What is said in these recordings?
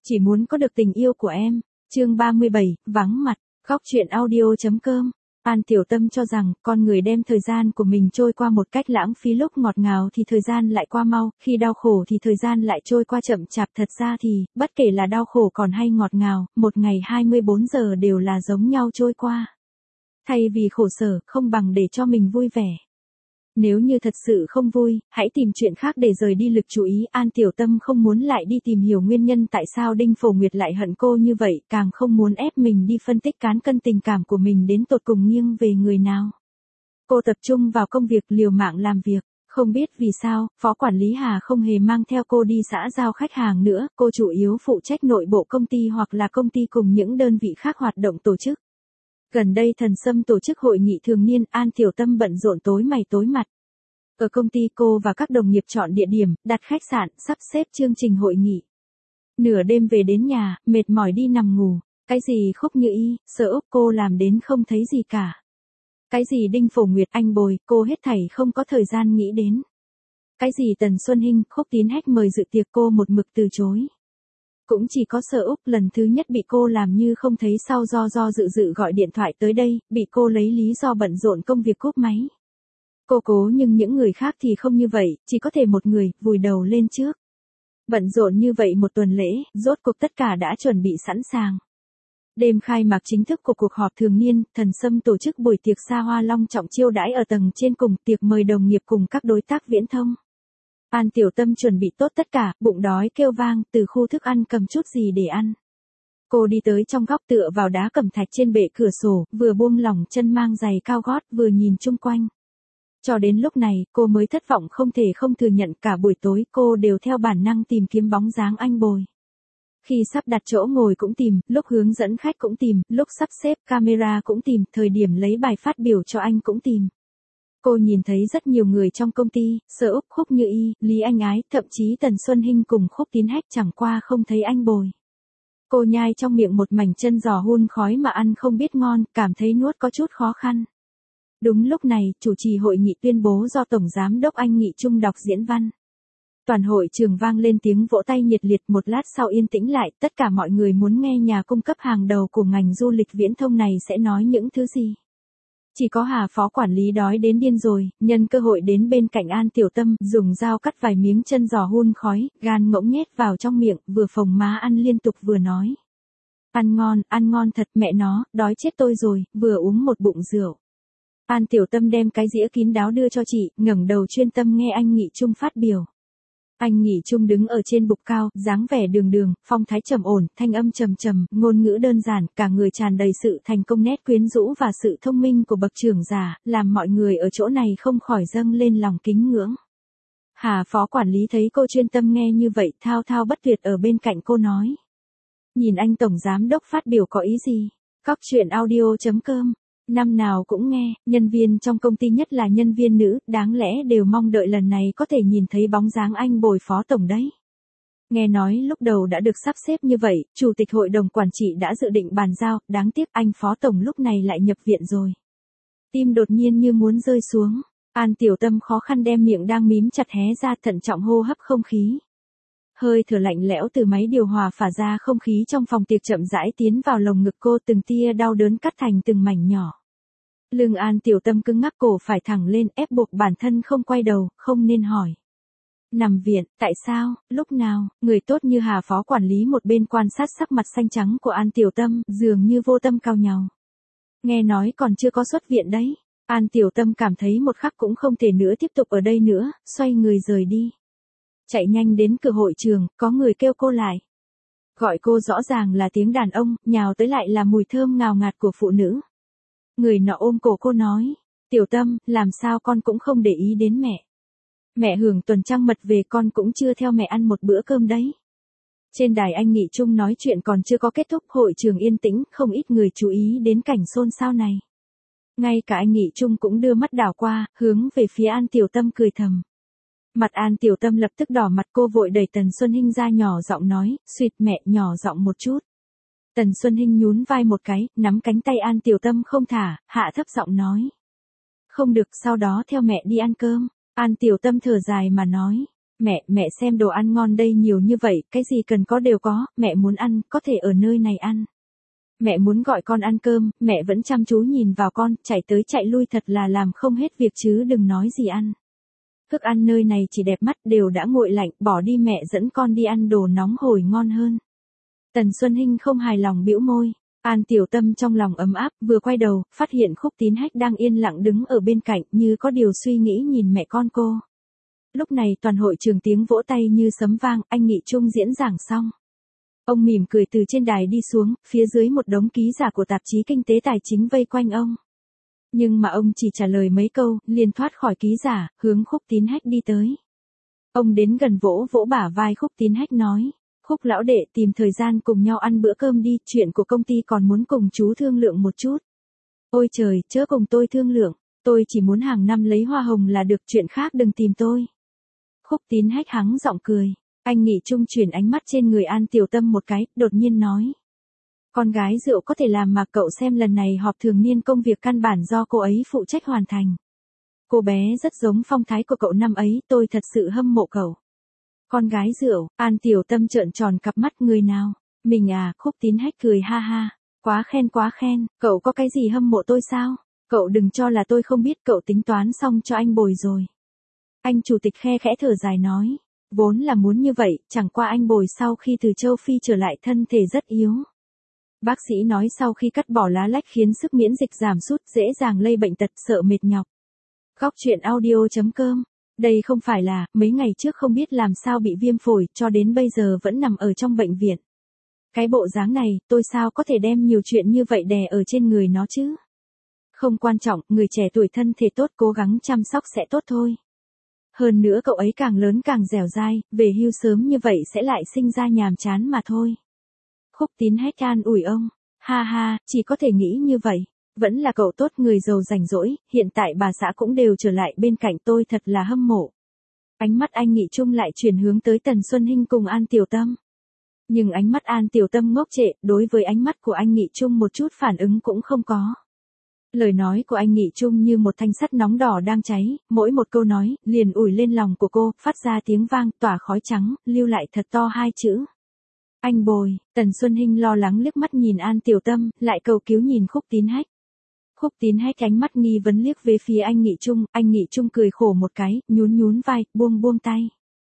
Chỉ muốn có được tình yêu của em. Chương 37, vắng mặt. Góc truyện audio.com. An Tiểu Tâm cho rằng, con người đem thời gian của mình trôi qua một cách lãng phí, lúc ngọt ngào thì thời gian lại qua mau, khi đau khổ thì thời gian lại trôi qua chậm chạp. Thật ra thì, bất kể là đau khổ còn hay ngọt ngào, một ngày 24 giờ đều là giống nhau trôi qua. Thay vì khổ sở, không bằng để cho mình vui vẻ. Nếu như thật sự không vui, hãy tìm chuyện khác để rời đi lực chú ý. An Tiểu Tâm không muốn lại đi tìm hiểu nguyên nhân tại sao Đinh Phổ Nguyệt lại hận cô như vậy, càng không muốn ép mình đi phân tích cán cân tình cảm của mình đến tột cùng nghiêng về người nào. Cô tập trung vào công việc, liều mạng làm việc. Không biết vì sao, Phó Quản lý Hà không hề mang theo cô đi xã giao khách hàng nữa, cô chủ yếu phụ trách nội bộ công ty hoặc là công ty cùng những đơn vị khác hoạt động tổ chức. Gần đây Thần Sâm tổ chức hội nghị thường niên, An Tiểu Tâm bận rộn tối mày tối mặt. Ở công ty cô và các đồng nghiệp chọn địa điểm, đặt khách sạn, sắp xếp chương trình hội nghị. Nửa đêm về đến nhà, mệt mỏi đi nằm ngủ. Cái gì Khúc Như Y, Sở Úc cô làm đến không thấy gì cả. Cái gì Đinh Phổ Nguyệt, anh Bồi, cô hết thảy không có thời gian nghĩ đến. Cái gì Tần Xuân Hinh, Khúc Tiến Hách mời dự tiệc cô một mực từ chối. Cũng chỉ có Sở Úc lần thứ nhất bị cô làm như không thấy, sau do dự gọi điện thoại tới đây, bị cô lấy lý do bận rộn công việc cúp máy. Cô cố nhưng những người khác thì không như vậy, chỉ có thể một người, vùi đầu lên trước. Bận rộn như vậy một tuần lễ, rốt cuộc tất cả đã chuẩn bị sẵn sàng. Đêm khai mạc chính thức của cuộc họp thường niên, Thần Sâm tổ chức buổi tiệc xa hoa long trọng chiêu đãi ở tầng trên cùng, tiệc mời đồng nghiệp cùng các đối tác viễn thông. An Tiểu Tâm chuẩn bị tốt tất cả, bụng đói kêu vang, từ khu thức ăn cầm chút gì để ăn. Cô đi tới trong góc tựa vào đá cẩm thạch trên bệ cửa sổ, vừa buông lỏng chân mang giày cao gót, vừa nhìn chung quanh. Cho đến lúc này, cô mới thất vọng không thể không thừa nhận, cả buổi tối cô đều theo bản năng tìm kiếm bóng dáng anh Bồi. Khi sắp đặt chỗ ngồi cũng tìm, lúc hướng dẫn khách cũng tìm, lúc sắp xếp camera cũng tìm, thời điểm lấy bài phát biểu cho anh cũng tìm. Cô nhìn thấy rất nhiều người trong công ty, Sở Úc, Khúc Như Y, Lý Anh Ái, thậm chí Tần Xuân Hinh cùng Khúc Tiến Hách, chẳng qua không thấy anh Bồi. Cô nhai trong miệng một mảnh chân giò hun khói mà ăn không biết ngon, cảm thấy nuốt có chút khó khăn. Đúng lúc này, chủ trì hội nghị tuyên bố do Tổng Giám đốc Anh Nghị Trung đọc diễn văn. Toàn hội trường vang lên tiếng vỗ tay nhiệt liệt, một lát sau yên tĩnh lại, tất cả mọi người muốn nghe nhà cung cấp hàng đầu của ngành du lịch viễn thông này sẽ nói những thứ gì. Chỉ có Hà Phó Quản lý đói đến điên rồi, nhân cơ hội đến bên cạnh An Tiểu Tâm, dùng dao cắt vài miếng chân giò hun khói, gan ngỗng nhét vào trong miệng, vừa phồng má ăn liên tục vừa nói. Ăn ngon thật, mẹ nó, đói chết tôi rồi, vừa uống một bụng rượu. An Tiểu Tâm đem cái dĩa kín đáo đưa cho chị, ngẩng đầu chuyên tâm nghe anh Nghị Trung phát biểu. Anh Nghị Trung đứng ở trên bục cao, dáng vẻ đường, phong thái trầm ổn, thanh âm trầm, ngôn ngữ đơn giản, cả người tràn đầy sự thành công, nét quyến rũ và sự thông minh của bậc trưởng giả, làm mọi người ở chỗ này không khỏi dâng lên lòng kính ngưỡng. Hà Phó Quản lý thấy cô chuyên tâm nghe như vậy, thao bất tuyệt ở bên cạnh cô nói. Nhìn anh Tổng Giám đốc phát biểu có ý gì? Góc truyện audio.com. Năm nào cũng nghe, nhân viên trong công ty nhất là nhân viên nữ, đáng lẽ đều mong đợi lần này có thể nhìn thấy bóng dáng anh Bồi Phó Tổng đấy. Nghe nói lúc đầu đã được sắp xếp như vậy, Chủ tịch Hội đồng Quản trị đã dự định bàn giao, đáng tiếc anh Phó Tổng lúc này lại nhập viện rồi. Tim đột nhiên như muốn rơi xuống, An Tiểu Tâm khó khăn đem miệng đang mím chặt hé ra, thận trọng hô hấp không khí. Hơi thở lạnh lẽo từ máy điều hòa phả ra, không khí trong phòng tiệc chậm rãi tiến vào lồng ngực cô, từng tia đau đớn cắt thành từng mảnh nhỏ. Lưng An Tiểu Tâm cứng ngắc, cổ phải thẳng lên, ép buộc bản thân không quay đầu, không nên hỏi. Nằm viện, tại sao, lúc nào? Người tốt như Hà Phó Quản lý một bên quan sát sắc mặt xanh trắng của An Tiểu Tâm, dường như vô tâm cao nhàu. Nghe nói còn chưa có xuất viện đấy. An Tiểu Tâm cảm thấy một khắc cũng không thể nữa tiếp tục ở đây nữa, xoay người rời đi. Chạy nhanh đến cửa hội trường, có người kêu cô lại. Gọi cô rõ ràng là tiếng đàn ông, nhào tới lại là mùi thơm ngào ngạt của phụ nữ. Người nọ ôm cổ cô nói, Tiểu Tâm, làm sao con cũng không để ý đến mẹ. Mẹ hưởng tuần trăng mật về, con cũng chưa theo mẹ ăn một bữa cơm đấy. Trên đài anh Nghị Trung nói chuyện còn chưa có kết thúc, hội trường yên tĩnh, không ít người chú ý đến cảnh xôn xao này. Ngay cả anh Nghị Trung cũng đưa mắt đảo qua, hướng về phía An Tiểu Tâm cười thầm. Mặt An Tiểu Tâm lập tức đỏ mặt, cô vội đẩy Tần Xuân Hinh ra, nhỏ giọng nói, suýt mẹ, nhỏ giọng một chút. Tần Xuân Hinh nhún vai một cái, nắm cánh tay An Tiểu Tâm không thả, hạ thấp giọng nói. Không được, sau đó theo mẹ đi ăn cơm. An Tiểu Tâm thở dài mà nói. Mẹ xem đồ ăn ngon đây nhiều như vậy, cái gì cần có đều có, mẹ muốn ăn, có thể ở nơi này ăn. Mẹ muốn gọi con ăn cơm, mẹ vẫn chăm chú nhìn vào con, chạy tới chạy lui thật là làm không hết việc chứ đừng nói gì ăn. Thức ăn nơi này chỉ đẹp mắt đều đã nguội lạnh, bỏ đi mẹ dẫn con đi ăn đồ nóng hổi ngon hơn. Tần Xuân Hinh không hài lòng bĩu môi. An Tiểu Tâm trong lòng ấm áp, vừa quay đầu, phát hiện Khúc Tín Hách đang yên lặng đứng ở bên cạnh như có điều suy nghĩ nhìn mẹ con cô. Lúc này toàn hội trường tiếng vỗ tay như sấm vang, anh Nghị Trung diễn giảng xong. Ông mỉm cười từ trên đài đi xuống, phía dưới một đống ký giả của tạp chí Kinh tế Tài chính vây quanh ông. Nhưng mà ông chỉ trả lời mấy câu, liền thoát khỏi ký giả, hướng Khúc Tín Hách đi tới. Ông đến gần vỗ vỗ bả vai Khúc Tín Hách nói, Khúc lão đệ tìm thời gian cùng nhau ăn bữa cơm đi, chuyện của công ty còn muốn cùng chú thương lượng một chút. Ôi trời, chớ cùng tôi thương lượng, tôi chỉ muốn hàng năm lấy hoa hồng là được, chuyện khác đừng tìm tôi. Khúc Tín Hách hắng giọng cười, anh Nghị Trung chuyển ánh mắt trên người An Tiểu Tâm một cái, đột nhiên nói. Con gái rượu có thể làm mà cậu xem lần này họp thường niên công việc căn bản do cô ấy phụ trách hoàn thành. Cô bé rất giống phong thái của cậu năm ấy, tôi thật sự hâm mộ cậu. Con gái rượu, An Tiểu Tâm trợn tròn cặp mắt, người nào? Mình à, Khúc Tín Hách cười ha ha. Quá khen, cậu có cái gì hâm mộ tôi sao? Cậu đừng cho là tôi không biết, cậu tính toán xong cho anh Bồi rồi. Anh chủ tịch khe khẽ thở dài nói. Vốn là muốn như vậy, chẳng qua anh Bồi sau khi từ châu Phi trở lại thân thể rất yếu. Bác sĩ nói sau khi cắt bỏ lá lách khiến sức miễn dịch giảm sút, dễ dàng lây bệnh tật, sợ mệt nhọc. Góc truyện audio.com. Đây không phải là, mấy ngày trước không biết làm sao bị viêm phổi, cho đến bây giờ vẫn nằm ở trong bệnh viện. Cái bộ dáng này, tôi sao có thể đem nhiều chuyện như vậy đè ở trên người nó chứ? Không quan trọng, người trẻ tuổi thân thể tốt cố gắng chăm sóc sẽ tốt thôi. Hơn nữa cậu ấy càng lớn càng dẻo dai, về hưu sớm như vậy sẽ lại sinh ra nhàm chán mà thôi. Khúc Tín Hách an ủi ông, ha ha, chỉ có thể nghĩ như vậy. Vẫn là cậu tốt, người giàu rảnh rỗi, hiện tại bà xã cũng đều trở lại bên cạnh tôi, thật là hâm mộ. Ánh mắt anh Nghị Trung lại chuyển hướng tới Tần Xuân Hinh cùng An Tiểu Tâm. Nhưng ánh mắt An Tiểu Tâm ngốc trệ, đối với ánh mắt của anh Nghị Trung một chút phản ứng cũng không có. Lời nói của anh Nghị Trung như một thanh sắt nóng đỏ đang cháy, mỗi một câu nói, liền ủi lên lòng của cô, phát ra tiếng vang, tỏa khói trắng, lưu lại thật to hai chữ. Anh Bồi. Tần Xuân Hinh lo lắng liếc mắt nhìn An Tiểu Tâm, lại cầu cứu nhìn Khúc Tín Hách. Khúc Tín Hách ánh mắt nghi vấn liếc về phía anh Nghị Trung cười khổ một cái, nhún vai, buông tay.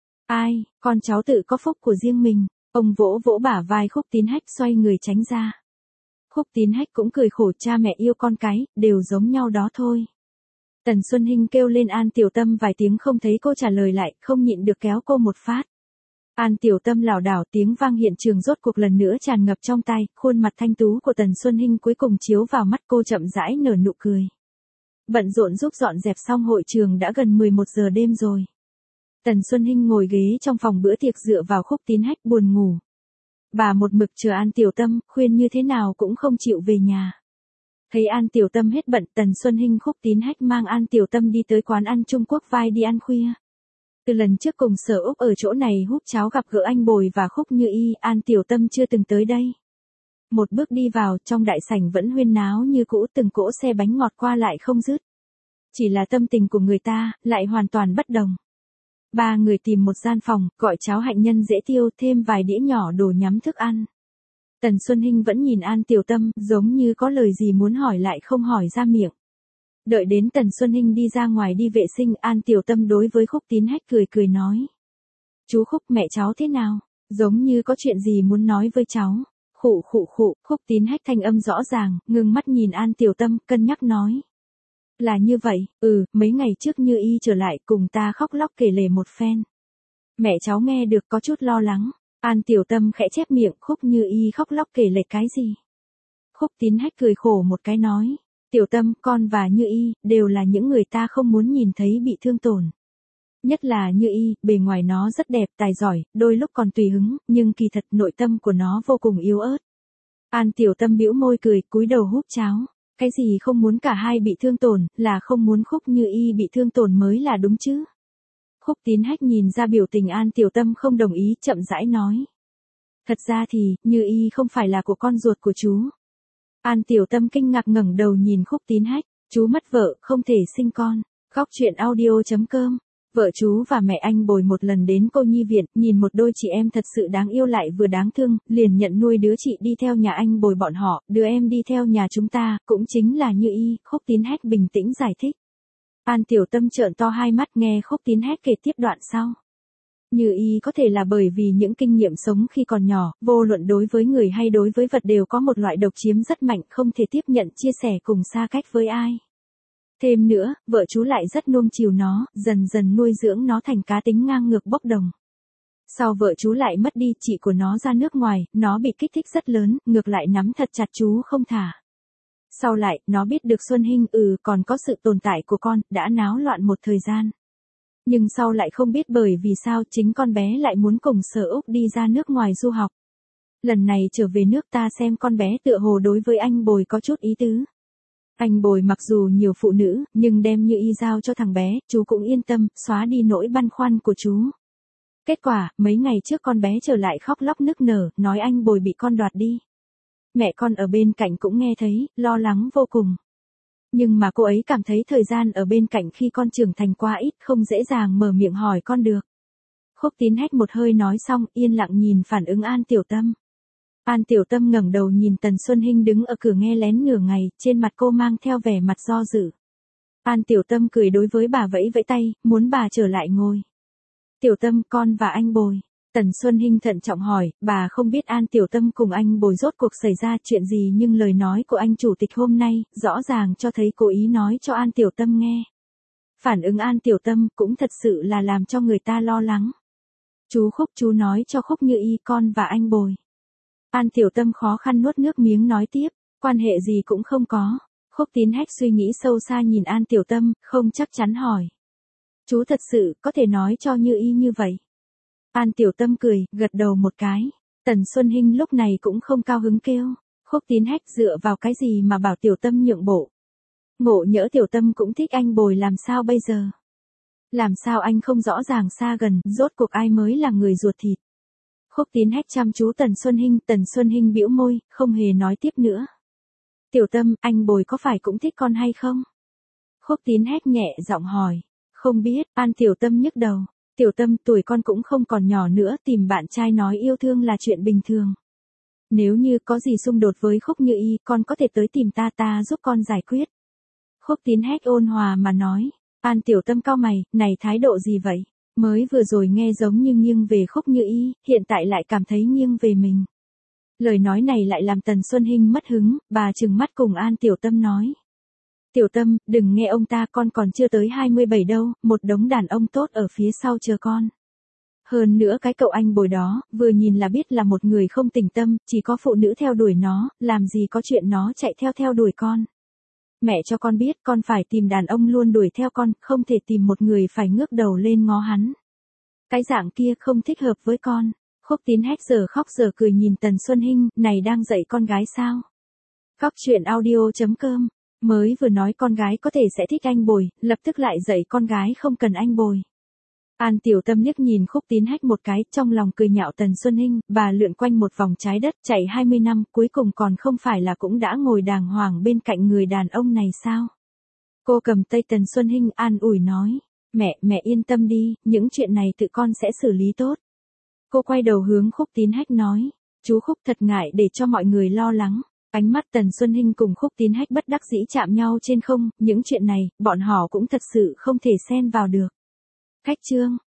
Ai, con cháu tự có phúc của riêng mình. Ông vỗ vỗ bả vai Khúc Tín Hách, xoay người tránh ra. Khúc Tín Hách cũng cười khổ, cha mẹ yêu con cái, đều giống nhau đó thôi. Tần Xuân Hinh kêu lên An Tiểu Tâm vài tiếng không thấy cô trả lời lại, không nhịn được kéo cô một phát. An Tiểu Tâm lảo đảo, tiếng vang hiện trường rốt cuộc lần nữa tràn ngập trong tai, khuôn mặt thanh tú của Tần Xuân Hinh cuối cùng chiếu vào mắt cô, chậm rãi nở nụ cười. Bận rộn giúp dọn dẹp xong hội trường đã gần 11 giờ đêm rồi. Tần Xuân Hinh ngồi ghế trong phòng bữa tiệc dựa vào Khúc Tín Hách buồn ngủ. Bà một mực chờ An Tiểu Tâm, khuyên như thế nào cũng không chịu về nhà. Thấy An Tiểu Tâm hết bận, Tần Xuân Hinh Khúc Tín Hách mang An Tiểu Tâm đi tới quán ăn Trung Quốc vai đi ăn khuya. Từ lần trước cùng Sở Úc ở chỗ này hút cháo gặp gỡ anh Bồi và Khúc Như Y, An Tiểu Tâm chưa từng tới đây. Một bước đi vào, trong đại sảnh vẫn huyên náo như cũ, từng cỗ xe bánh ngọt qua lại không dứt. Chỉ là tâm tình của người ta, lại hoàn toàn bất đồng. Ba người tìm một gian phòng, gọi cháo hạnh nhân dễ tiêu, thêm vài đĩa nhỏ đồ nhắm thức ăn. Tần Xuân Hinh vẫn nhìn An Tiểu Tâm, giống như có lời gì muốn hỏi lại không hỏi ra miệng. Đợi đến Tần Xuân Hinh đi ra ngoài đi vệ sinh, An Tiểu Tâm đối với Khúc Tín Hách cười nói. Chú Khúc, mẹ cháu thế nào? Giống như có chuyện gì muốn nói với cháu. Khụ, Khúc Tín Hách thanh âm rõ ràng, ngưng mắt nhìn An Tiểu Tâm, cân nhắc nói. Là như vậy, mấy ngày trước Như Y trở lại cùng ta khóc lóc kể lể một phen. Mẹ cháu nghe được có chút lo lắng. An Tiểu Tâm khẽ chép miệng, Khúc Như Y khóc lóc kể lể cái gì? Khúc Tín Hách cười khổ một cái nói. Tiểu Tâm, con và Như Y, đều là những người ta không muốn nhìn thấy bị thương tổn. Nhất là Như Y, bề ngoài nó rất đẹp, tài giỏi, đôi lúc còn tùy hứng, nhưng kỳ thật nội tâm của nó vô cùng yếu ớt. An Tiểu Tâm bĩu môi cười, cúi đầu húp cháo. Cái gì không muốn cả hai bị thương tổn, là không muốn Khúc Như Y bị thương tổn mới là đúng chứ. Khúc Tín Hách nhìn ra biểu tình An Tiểu Tâm không đồng ý, chậm rãi nói. Thật ra thì, Như Y không phải là của con ruột của chú. An Tiểu Tâm kinh ngạc ngẩng đầu nhìn Khúc Tín Hách, chú mất vợ, không thể sinh con. Góc truyện audio.com Vợ chú và mẹ anh Bồi một lần đến cô nhi viện, nhìn một đôi chị em thật sự đáng yêu lại vừa đáng thương, liền nhận nuôi đứa chị đi theo nhà anh Bồi bọn họ, đứa em đi theo nhà chúng ta, cũng chính là Như Y, Khúc Tín Hách bình tĩnh giải thích. An Tiểu Tâm trợn to hai mắt nghe Khúc Tín Hách kể tiếp đoạn sau. Như Y có thể là bởi vì những kinh nghiệm sống khi còn nhỏ, vô luận đối với người hay đối với vật đều có một loại độc chiếm rất mạnh, không thể tiếp nhận chia sẻ cùng xa cách với ai. Thêm nữa, vợ chú lại rất nuông chiều nó, dần dần nuôi dưỡng nó thành cá tính ngang ngược bốc đồng. Sau vợ chú lại mất đi, chị của nó ra nước ngoài, nó bị kích thích rất lớn, ngược lại nắm thật chặt chú không thả. Sau lại, nó biết được Xuân Hinh còn có sự tồn tại của con, đã náo loạn một thời gian. Nhưng sau lại không biết bởi vì sao chính con bé lại muốn cùng Sở Úc đi ra nước ngoài du học. Lần này trở về nước ta xem con bé tựa hồ đối với anh Bồi có chút ý tứ. Anh Bồi mặc dù nhiều phụ nữ, nhưng đem Như Y giao cho thằng bé, chú cũng yên tâm, xóa đi nỗi băn khoăn của chú. Kết quả, mấy ngày trước con bé trở lại khóc lóc nức nở, nói anh Bồi bị con đoạt đi. Mẹ con ở bên cạnh cũng nghe thấy, lo lắng vô cùng. Nhưng mà cô ấy cảm thấy thời gian ở bên cạnh khi con trưởng thành quá ít, không dễ dàng mở miệng hỏi con được. Khúc Tín Hách một hơi nói xong, yên lặng nhìn phản ứng An Tiểu Tâm. An Tiểu Tâm ngẩng đầu nhìn Tần Xuân Hinh đứng ở cửa nghe lén nửa ngày, trên mặt cô mang theo vẻ mặt do dự. An Tiểu Tâm cười đối với bà vẫy vẫy tay, muốn bà trở lại ngồi. Tiểu Tâm, con và anh Bồi. Tần Xuân Hinh thận trọng hỏi, bà không biết An Tiểu Tâm cùng anh Bồi rốt cuộc xảy ra chuyện gì nhưng lời nói của anh chủ tịch hôm nay, rõ ràng cho thấy cố ý nói cho An Tiểu Tâm nghe. Phản ứng An Tiểu Tâm cũng thật sự là làm cho người ta lo lắng. Chú Khúc, chú nói cho Khúc Như Y con và anh Bồi. An Tiểu Tâm khó khăn nuốt nước miếng nói tiếp, quan hệ gì cũng không có. Khúc Tín Hách suy nghĩ sâu xa nhìn An Tiểu Tâm, không chắc chắn hỏi. Chú thật sự có thể nói cho Như Y như vậy. An Tiểu Tâm cười, gật đầu một cái. Tần Xuân Hinh lúc này cũng không cao hứng kêu. Khúc Tín Hách dựa vào cái gì mà bảo Tiểu Tâm nhượng bộ. Ngộ nhỡ Tiểu Tâm cũng thích anh Bồi làm sao bây giờ? Làm sao anh không rõ ràng xa gần, rốt cuộc ai mới là người ruột thịt? Khúc Tín Hách chăm chú Tần Xuân Hinh bĩu môi, không hề nói tiếp nữa. Tiểu Tâm, anh Bồi có phải cũng thích con hay không? Khúc Tín Hách nhẹ giọng hỏi. Không biết, An Tiểu Tâm nhức đầu. Tiểu Tâm, tuổi con cũng không còn nhỏ nữa, tìm bạn trai nói yêu thương là chuyện bình thường. Nếu như có gì xung đột với Khúc Như Y, con có thể tới tìm ta giúp con giải quyết. Khúc Tín Hách ôn hòa mà nói. An Tiểu Tâm cau mày, này thái độ gì vậy? Mới vừa rồi nghe giống như nghiêng về Khúc Như Y, hiện tại lại cảm thấy nghiêng về mình. Lời nói này lại làm Tần Xuân Hinh mất hứng, bà trừng mắt cùng An Tiểu Tâm nói. Tiểu Tâm, đừng nghe ông ta, con còn chưa tới 27 đâu, một đống đàn ông tốt ở phía sau chờ con. Hơn nữa cái cậu anh Bồi đó, vừa nhìn là biết là một người không tình tâm, chỉ có phụ nữ theo đuổi nó, làm gì có chuyện nó chạy theo đuổi con. Mẹ cho con biết con phải tìm đàn ông luôn đuổi theo con, không thể tìm một người phải ngước đầu lên ngó hắn. Cái dạng kia không thích hợp với con. Khúc Tín Hách giờ khóc giờ cười nhìn Tần Xuân Hinh, này đang dạy con gái sao? Góc truyện audio.com. Mới vừa nói con gái có thể sẽ thích anh Bồi, lập tức lại dạy con gái không cần anh Bồi. An Tiểu Tâm liếc nhìn Khúc Tín Hách một cái, trong lòng cười nhạo Tần Xuân Hinh, bà lượn quanh một vòng trái đất, chạy 20 năm, cuối cùng còn không phải là cũng đã ngồi đàng hoàng bên cạnh người đàn ông này sao? Cô cầm tay Tần Xuân Hinh an ủi nói, mẹ yên tâm đi, những chuyện này tự con sẽ xử lý tốt. Cô quay đầu hướng Khúc Tín Hách nói, chú Khúc thật ngại để cho mọi người lo lắng. Ánh mắt Tần Xuân Hinh cùng Khúc Tín Hách bất đắc dĩ chạm nhau trên không, những chuyện này, bọn họ cũng thật sự không thể xen vào được. Khách chương